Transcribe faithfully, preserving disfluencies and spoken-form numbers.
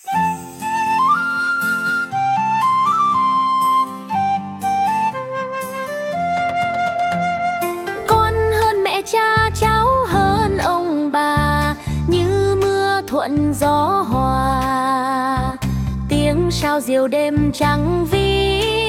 Con hơn mẹ cha, cháu hơn ông bà, như mưa thuận gió hòa, tiếng sao diều đêm trăng vi